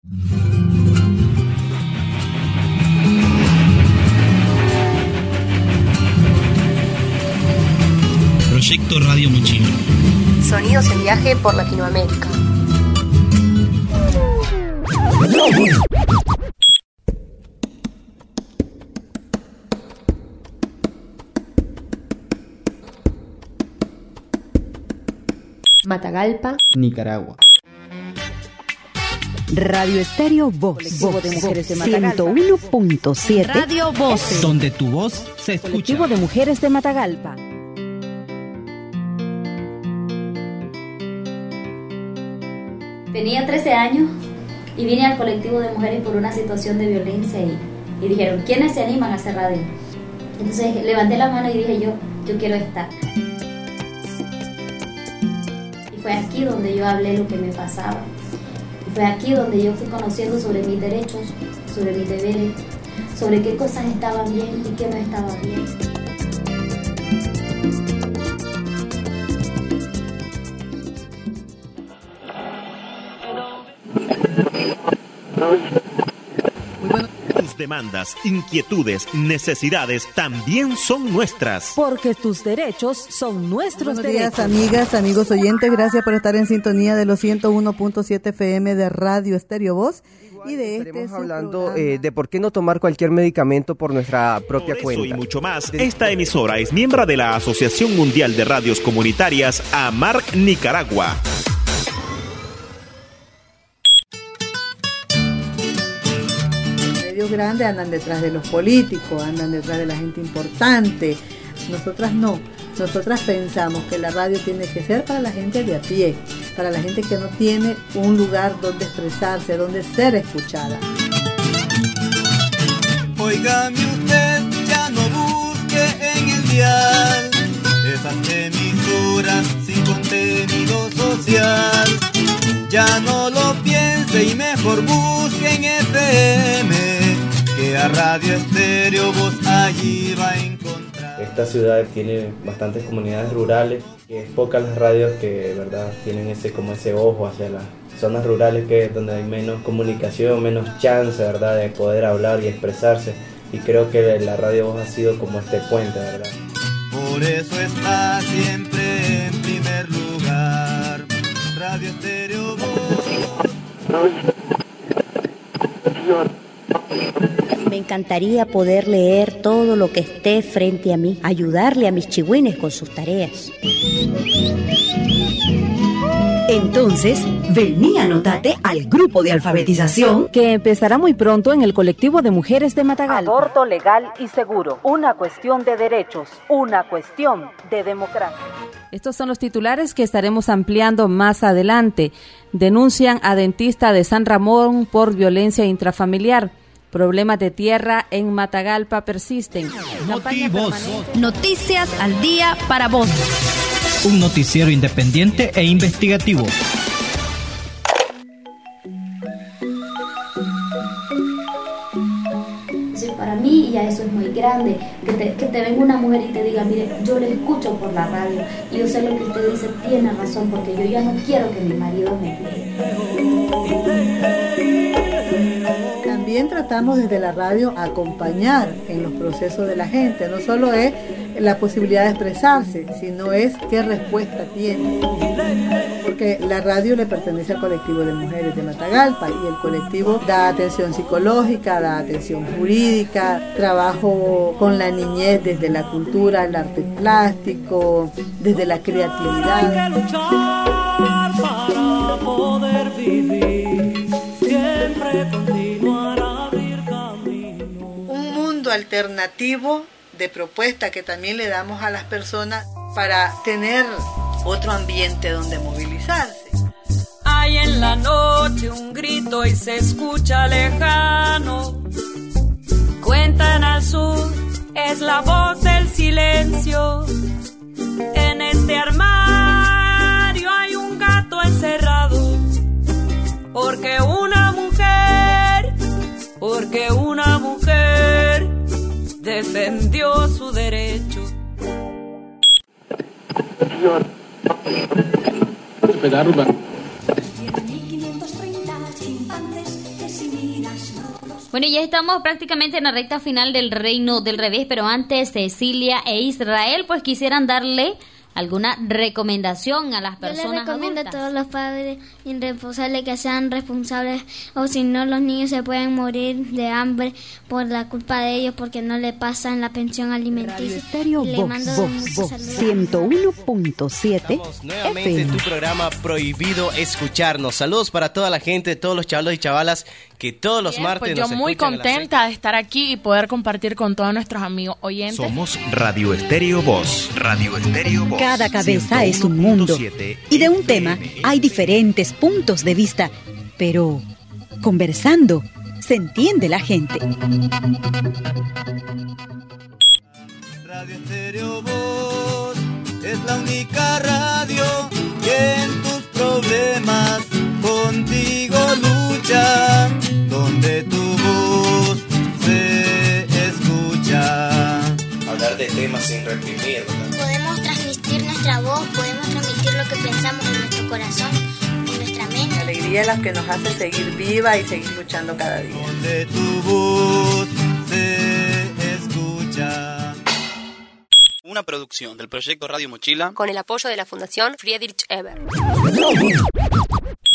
Proyecto Radio Mochila. Sonidos en viaje por Latinoamérica. Matagalpa, Nicaragua. Radio Estéreo Voz, Colectivo de Mujeres de Matagalpa. 101.7. Radio Voz, Donde tu voz se escucha. Colectivo de Mujeres de Matagalpa. Tenía 13 años y vine al colectivo de mujeres por una situación de violencia y dijeron, ¿quiénes se animan a hacer radio? Entonces levanté la mano y dije yo quiero estar. Y fue aquí donde yo hablé lo que me pasaba. Y fue aquí donde yo fui conociendo sobre mis derechos, sobre mis deberes, sobre qué cosas estaban bien y qué no estaban bien. Tus demandas, inquietudes, necesidades también son nuestras. Porque tus derechos son nuestros Buenos días, derechos. amigas, amigos oyentes. Gracias por estar en sintonía de los 101.7 FM de Radio Estéreo Voz. Y de estaremos hablando de por qué no tomar cualquier medicamento por nuestra propia Por cuenta. eso y mucho más, esta emisora es miembro de la Asociación Mundial de Radios Comunitarias AMARC Nicaragua. Medios grandes andan detrás de los políticos, andan detrás de la gente importante. Nosotras no. Nosotras pensamos que la radio tiene que ser para la gente de a pie, para la gente que no tiene un lugar donde expresarse, donde ser escuchada. Óigame usted, ya no busque en el dial esas emisoras sin contenido social. Ya no lo piense y mejor busque en FM, que a Radio Estéreo Voz allí va a encontrar. Esta ciudad tiene bastantes comunidades rurales y es pocas las radios que, verdad, tienen ese ojo hacia las zonas rurales, que es donde hay menos comunicación, menos chance, verdad, de poder hablar y expresarse. Y creo que la Radio Voz ha sido como este puente, verdad. Por eso está siempre en primer lugar Radio Estéreo Voz. Me encantaría poder leer todo lo que esté frente a mí, ayudarle a mis chigüines con sus tareas. Entonces, vení, anótate al grupo de alfabetización que empezará muy pronto en el colectivo de mujeres de Matagalpa. Aborto legal y seguro, una cuestión de derechos, una cuestión de democracia. Estos son los titulares que estaremos ampliando más adelante. Denuncian a dentista de San Ramón por violencia intrafamiliar. Problemas de tierra en Matagalpa persisten. Noticias al día para vos. Un noticiero independiente e investigativo. Para mí ya eso es muy grande, que te venga una mujer y te diga, mire, yo le escucho por la radio y yo sé lo que usted dice, tiene razón, porque yo ya no quiero que mi marido me deje. También tratamos desde la radio acompañar en los procesos de la gente. No solo es la posibilidad de expresarse, sino es qué respuesta tiene. Porque la radio le pertenece al colectivo de mujeres de Matagalpa y el colectivo da atención psicológica, da atención jurídica, trabajo con la niñez desde la cultura, el arte plástico, desde la creatividad. Hay que luchar para poder vivir, siempre continuar a abrir camino. Un mundo alternativo de propuesta que también le damos a las personas para tener otro ambiente donde movilizarse. Hay en la noche un grito y se escucha lejano. Cuentan al sur, es la voz del silencio. En este armario hay un gato encerrado. Porque una mujer defendió su derecho. Hospedar urbano. 1530 chimpancés Bueno, ya estamos prácticamente en la recta final del Reino del Revés, pero antes Cecilia e Israel pues quisieran darle alguna recomendación a las personas Yo les recomiendo adultas. a todos los padres irresponsables que sean responsables, o si no los niños se pueden morir de hambre por la culpa de ellos porque no le pasan la pensión alimenticia. Estéreo Le Voz, mando Voz, muchos Voz, saludos. 101.7 Nuevamente FM. tu programa Prohibido Escucharnos. Saludos para toda la gente, todos los chavalos y chavalas que todos los martes Pues yo nos muy escuchan a las contenta de estar aquí y poder compartir con todos nuestros amigos oyentes. Somos Radio Estéreo Voz. Radio Estéreo Voz. Cada cabeza es un mundo y de un tema hay diferentes puntos de vista, pero conversando se entiende la gente. Radio Estéreo Voz es la única radio que en tus problemas contigo lucha, donde tu voz se escucha. Hablar de temas sin reprimir, ¿verdad? Podemos transmitir nuestra voz, podemos transmitir lo que pensamos en nuestro corazón, en nuestra mente. La alegría es la que nos hace seguir viva y seguir luchando cada día. Donde tu voz se escucha. Una producción del proyecto Radio Mochila Con el apoyo de la Fundación Friedrich Ebert.